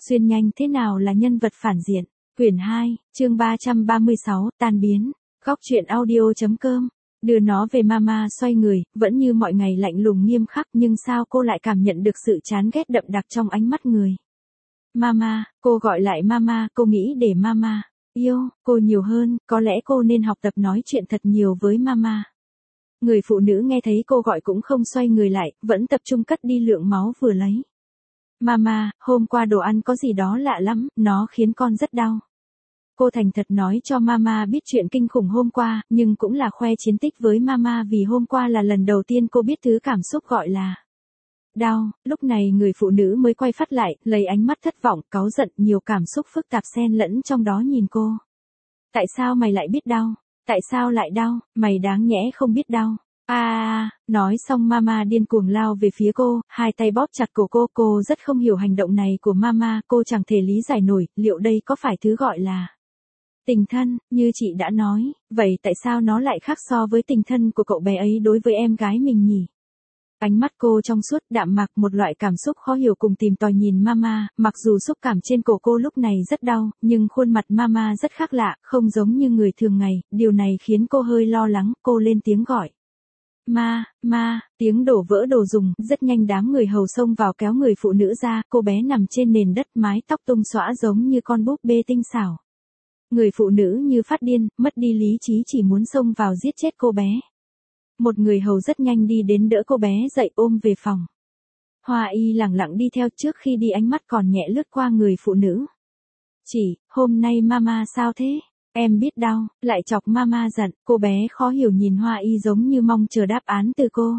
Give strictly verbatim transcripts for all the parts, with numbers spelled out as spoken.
Xuyên nhanh thế nào là nhân vật phản diện. Quyển hai, chương ba trăm ba mươi sáu, tan biến. Góc truyện audio chấm com. Đưa nó về mama xoay người, vẫn như mọi ngày lạnh lùng nghiêm khắc, nhưng sao cô lại cảm nhận được sự chán ghét đậm đặc trong ánh mắt người. Mama, cô gọi lại mama, cô nghĩ để mama yêu cô nhiều hơn, có lẽ cô nên học tập nói chuyện thật nhiều với mama. Người phụ nữ nghe thấy cô gọi cũng không xoay người lại, vẫn tập trung cất đi lượng máu vừa lấy. Mama, hôm qua đồ ăn có gì đó lạ lắm, nó khiến con rất đau. Cô thành thật nói cho mama biết chuyện kinh khủng hôm qua, nhưng cũng là khoe chiến tích với mama vì hôm qua là lần đầu tiên cô biết thứ cảm xúc gọi là đau. Lúc này người phụ nữ mới quay phát lại, lấy ánh mắt thất vọng, cáu giận, nhiều cảm xúc phức tạp xen lẫn trong đó nhìn cô. Tại sao mày lại biết đau? Tại sao lại đau? Mày đáng nhẽ không biết đau. À, à, nói xong mama điên cuồng lao về phía cô, hai tay bóp chặt cổ cô, cô rất không hiểu hành động này của mama, cô chẳng thể lý giải nổi, liệu đây có phải thứ gọi là tình thân, như chị đã nói, vậy tại sao nó lại khác so với tình thân của cậu bé ấy đối với em gái mình nhỉ? Ánh mắt cô trong suốt, đạm mạc, một loại cảm xúc khó hiểu cùng tìm tòi nhìn mama, mặc dù xúc cảm trên cổ cô lúc này rất đau, nhưng khuôn mặt mama rất khác lạ, không giống như người thường ngày, điều này khiến cô hơi lo lắng, cô lên tiếng gọi. Ma, ma, tiếng đổ vỡ đồ dùng, rất nhanh đám người hầu xông vào kéo người phụ nữ ra, cô bé nằm trên nền đất, mái tóc tung xõa giống như con búp bê tinh xảo. Người phụ nữ như phát điên, mất đi lý trí chỉ muốn xông vào giết chết cô bé. Một người hầu rất nhanh đi đến đỡ cô bé dậy ôm về phòng. Hoa y lẳng lặng đi theo, trước khi đi ánh mắt còn nhẹ lướt qua người phụ nữ. Chị, hôm nay mama sao thế? Em biết đau, lại chọc mama giận, cô bé khó hiểu nhìn Hoa y giống như mong chờ đáp án từ cô.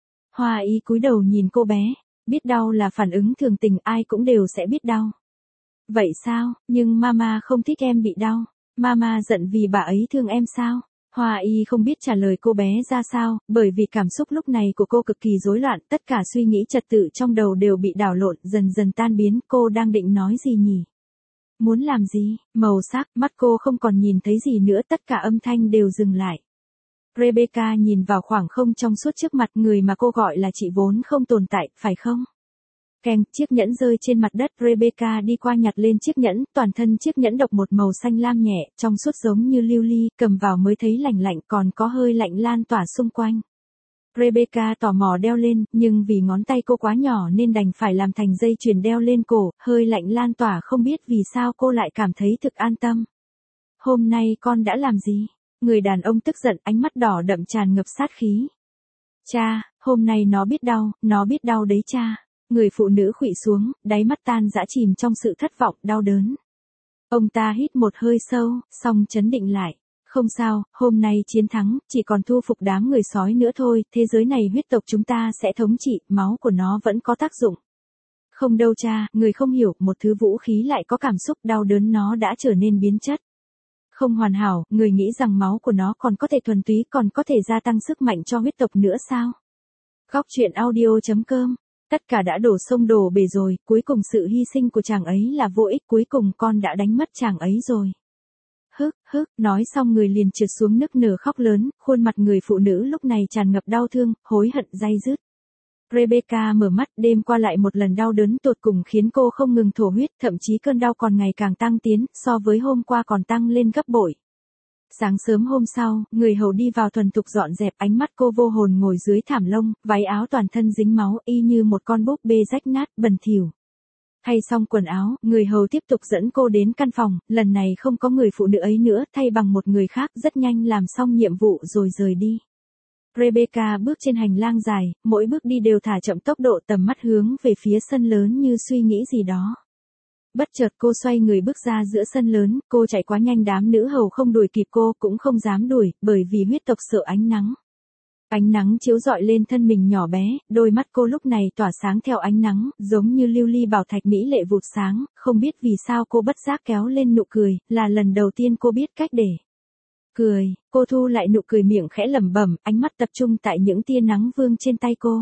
Hoa y cúi đầu nhìn cô bé, biết đau là phản ứng thường tình, ai cũng đều sẽ biết đau. Vậy sao, nhưng mama không thích em bị đau, mama giận vì bà ấy thương em sao? Hoa y không biết trả lời cô bé ra sao, bởi vì cảm xúc lúc này của cô cực kỳ rối loạn, tất cả suy nghĩ trật tự trong đầu đều bị đảo lộn, dần dần tan biến, cô đang định nói gì nhỉ? Muốn làm gì? Màu sắc, mắt cô không còn nhìn thấy gì nữa, tất cả âm thanh đều dừng lại. Rebecca nhìn vào khoảng không trong suốt trước mặt, người mà cô gọi là chị vốn không tồn tại, phải không? Keng, chiếc nhẫn rơi trên mặt đất, Rebecca đi qua nhặt lên chiếc nhẫn, toàn thân chiếc nhẫn độc một màu xanh lam nhẹ, trong suốt giống như lưu ly, cầm vào mới thấy lạnh lạnh, còn có hơi lạnh lan tỏa xung quanh. Rebecca tò mò đeo lên, nhưng vì ngón tay cô quá nhỏ nên đành phải làm thành dây chuyền đeo lên cổ, hơi lạnh lan tỏa, không biết vì sao cô lại cảm thấy thực an tâm. Hôm nay con đã làm gì? Người đàn ông tức giận, ánh mắt đỏ đậm tràn ngập sát khí. Cha, hôm nay nó biết đau, nó biết đau đấy cha. Người phụ nữ khuỵu xuống, đáy mắt tan dã chìm trong sự thất vọng, đau đớn. Ông ta hít một hơi sâu, xong chấn định lại. Không sao, hôm nay chiến thắng, chỉ còn thu phục đám người sói nữa thôi, thế giới này huyết tộc chúng ta sẽ thống trị, máu của nó vẫn có tác dụng. Không đâu cha, người không hiểu, một thứ vũ khí lại có cảm xúc, đau đớn nó đã trở nên biến chất. Không hoàn hảo, người nghĩ rằng máu của nó còn có thể thuần túy, còn có thể gia tăng sức mạnh cho huyết tộc nữa sao? Góc truyện audio chấm com. Tất cả đã đổ sông đổ bể rồi, cuối cùng sự hy sinh của chàng ấy là vô ích, cuối cùng con đã đánh mất chàng ấy rồi. Hức, hức, nói xong người liền trượt xuống nức nở khóc lớn, khuôn mặt người phụ nữ lúc này tràn ngập đau thương, hối hận day dứt. Rebecca mở mắt, đêm qua lại một lần đau đớn tột cùng khiến cô không ngừng thổ huyết, thậm chí cơn đau còn ngày càng tăng tiến, so với hôm qua còn tăng lên gấp bội. Sáng sớm hôm sau, người hầu đi vào thuần thục dọn dẹp, ánh mắt cô vô hồn ngồi dưới thảm lông, váy áo toàn thân dính máu, y như một con búp bê rách nát, bẩn thỉu. Thay xong quần áo, người hầu tiếp tục dẫn cô đến căn phòng, lần này không có người phụ nữ ấy nữa, thay bằng một người khác, rất nhanh làm xong nhiệm vụ rồi rời đi. Rebecca bước trên hành lang dài, mỗi bước đi đều thả chậm tốc độ, tầm mắt hướng về phía sân lớn như suy nghĩ gì đó. Bất chợt cô xoay người bước ra giữa sân lớn, cô chạy quá nhanh, đám nữ hầu không đuổi kịp cô, cũng không dám đuổi, bởi vì huyết tộc sợ ánh nắng. Ánh nắng chiếu rọi lên thân mình nhỏ bé, đôi mắt cô lúc này tỏa sáng theo ánh nắng, giống như lưu ly bảo thạch mỹ lệ vụt sáng, không biết vì sao cô bất giác kéo lên nụ cười, là lần đầu tiên cô biết cách để cười, cô thu lại nụ cười, miệng khẽ lẩm bẩm, ánh mắt tập trung tại những tia nắng vương trên tay cô.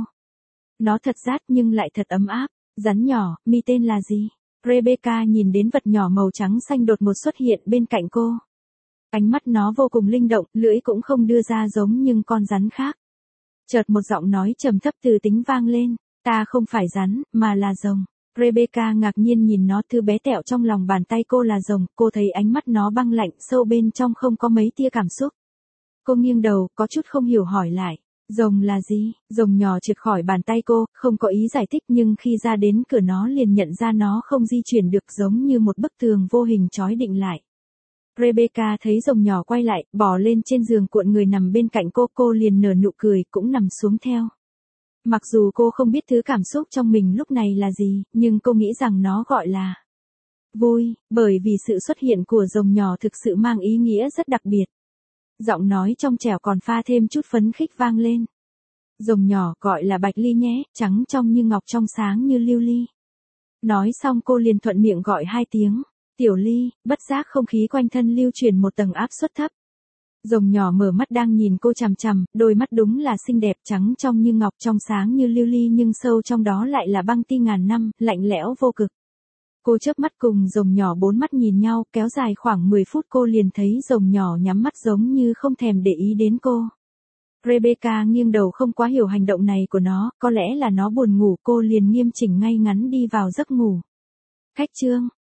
Nó thật rát nhưng lại thật ấm áp. Rắn nhỏ, mi tên là gì? Rebecca nhìn đến vật nhỏ màu trắng xanh đột ngột xuất hiện bên cạnh cô. Ánh mắt nó vô cùng linh động, lưỡi cũng không đưa ra giống nhưng con rắn khác. Chợt một giọng nói trầm thấp từ tính vang lên, ta không phải rắn, mà là rồng. Rebecca ngạc nhiên nhìn nó, thứ bé tẹo trong lòng bàn tay cô là rồng, cô thấy ánh mắt nó băng lạnh, sâu bên trong không có mấy tia cảm xúc. Cô nghiêng đầu, có chút không hiểu hỏi lại, rồng là gì? Rồng nhỏ trượt khỏi bàn tay cô, không có ý giải thích nhưng khi ra đến cửa nó liền nhận ra nó không di chuyển được, giống như một bức tường vô hình trói định lại. Rebecca thấy rồng nhỏ quay lại, bò lên trên giường cuộn người nằm bên cạnh cô, cô liền nở nụ cười, cũng nằm xuống theo. Mặc dù cô không biết thứ cảm xúc trong mình lúc này là gì, nhưng cô nghĩ rằng nó gọi là vui, bởi vì sự xuất hiện của rồng nhỏ thực sự mang ý nghĩa rất đặc biệt. Giọng nói trong trẻo còn pha thêm chút phấn khích vang lên. Rồng nhỏ gọi là Bạch Ly nhé, trắng trong như ngọc, trong sáng như lưu ly. Nói xong cô liền thuận miệng gọi hai tiếng, Tiểu Ly, bất giác không khí quanh thân lưu truyền một tầng áp suất thấp. Rồng nhỏ mở mắt đang nhìn cô chằm chằm, đôi mắt đúng là xinh đẹp, trắng trong như ngọc, trong sáng như lưu ly, nhưng sâu trong đó lại là băng ti ngàn năm, lạnh lẽo vô cực. Cô chớp mắt cùng rồng nhỏ bốn mắt nhìn nhau, kéo dài khoảng mười phút, cô liền thấy rồng nhỏ nhắm mắt giống như không thèm để ý đến cô. Rebecca nghiêng đầu, không quá hiểu hành động này của nó, có lẽ là nó buồn ngủ, cô liền nghiêm chỉnh ngay ngắn đi vào giấc ngủ. Khách trương,